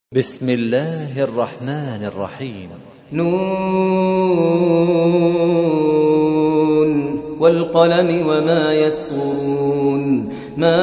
بسم الله الرحمن الرحيم. نون والقلم وما يسطرون. ما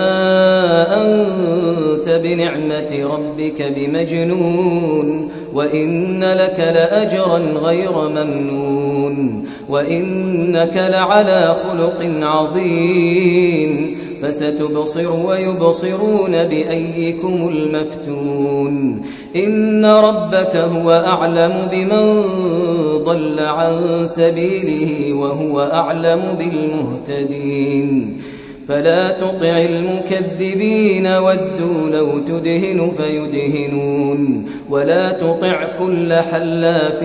أنت بنعمة ربك بمجنون، وإن لك لأجرا غير ممنون، وإنك لعلى خلق عظيم. فستبصر ويبصرون بأيكم المفتون. إن ربك هو أعلم بمن ضل عن سبيله وهو أعلم بالمهتدين. فلا تطع المكذبين ودوا لو تدهن فيدهنون، ولا تطع كل حلاف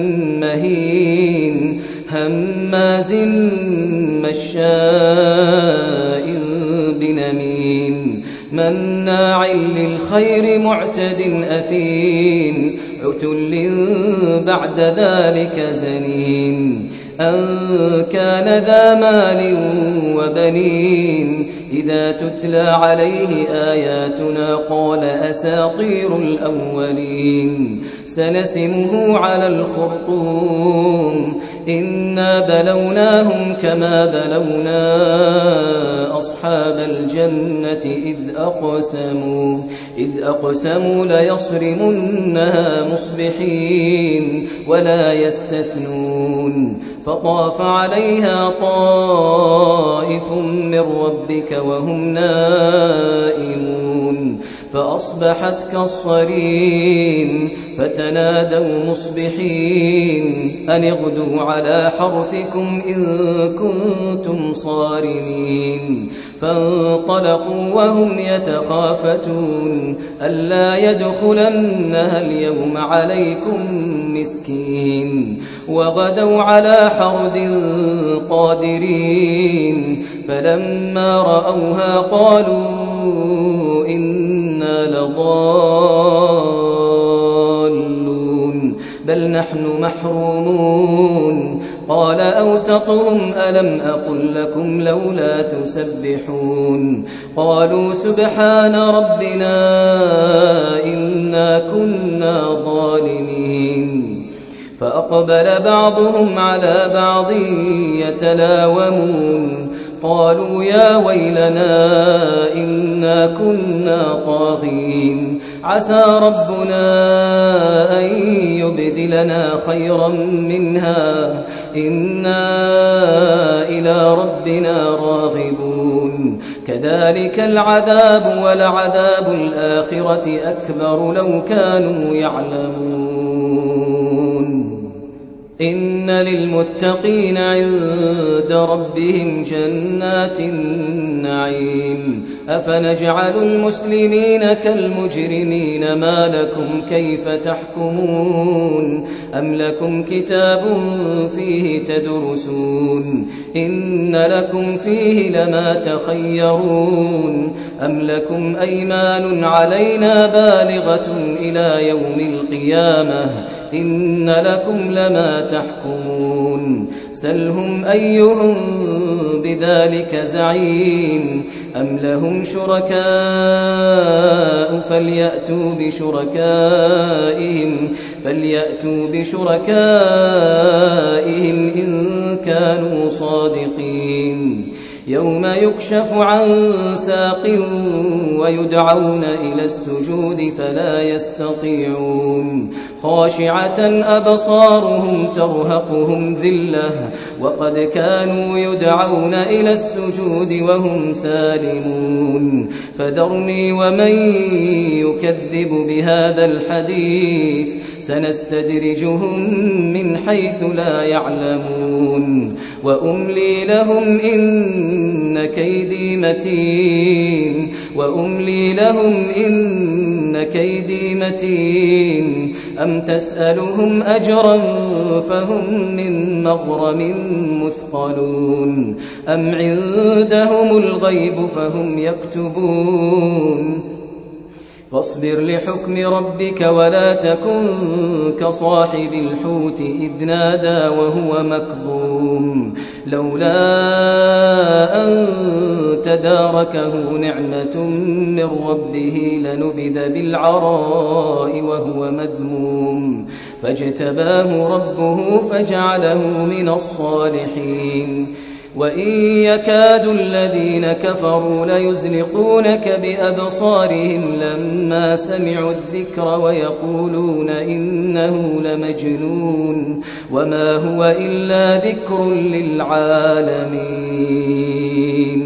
مهين هماز مشاء بنميم مناع للخير معتد أثيم عتل بعد ذلك زنيم أن كان ذا مال وبنين. إذا تتلى عليه آياتنا قال أساطير الأولين. سنسمه على الخرطوم. إنا بلوناهم كما بلونا أصحاب الجنة إذ أقسموا ليصرمنها مصبحين ولا يستثنون. فطاف عليها طائف من ربك وهم نائمون فأصبحت كالصريم. فتنادوا مصبحين أن اغدوا على حرثكم إن كنتم صارمين. فانطلقوا وهم يتخافتون ألا يدخلنها اليوم عليكم مسكين. وغدوا على حرد قادرين. فلما رأوها قالوا إنا لضالون بل نحن محرومون. قال أوسطهم ألم أقل لكم لولا تسبحون. قالوا سبحان ربنا إنا كنا ظالمين. فأقبل بعضهم على بعض يتلاومون قالوا يا ويلنا إنا كنا طاغين. عسى ربنا أن يبدلنا خيرا منها إنا إلى ربنا راغبون. كذلك العذاب ولعذاب الآخرة أكبر لو كانوا يعلمون. إن للمتقين عند ربهم جنات النعيم. أفنجعل المسلمين كالمجرمين ما لكم كيف تحكمون. أم لكم كتاب فيه تدرسون إن لكم فيه لما تخيرون. أم لكم أيمان علينا بالغة إلى يوم القيامة إن لكم لما تحكمون. سلهم أيهم بذلك زعيم. أم لهم شركاء فليأتوا بشركائهم إن كانوا صادقين. يوم يكشف عن ساق ويدعون إلى السجود فلا يستطيعون. خاشعة أبصارهم ترهقهم ذلة وقد كانوا يدعون إلى السجود وهم سالمون. فذرني ومن يكذب بهذا الحديث سنستدرجهم من حيث لا يعلمون. وأملي لهم إن كيدي متين. أم تسألهم أجرا فهم من مغرم مثقلون. أم عندهم الغيب فهم يكتبون. فاصبر لحكم ربك ولا تكن كصاحب الحوت إذ نادى وهو مكظوم لولا أن تداركه نعمة من ربه لنبذ بالعراء وهو مذموم فاجتباه ربه فجعله من الصالحين وإن يكاد الذين كفروا ليزلقونك بأبصارهم لما سمعوا الذكر ويقولون إنه لمجنون وما هو إلا ذكر للعالمين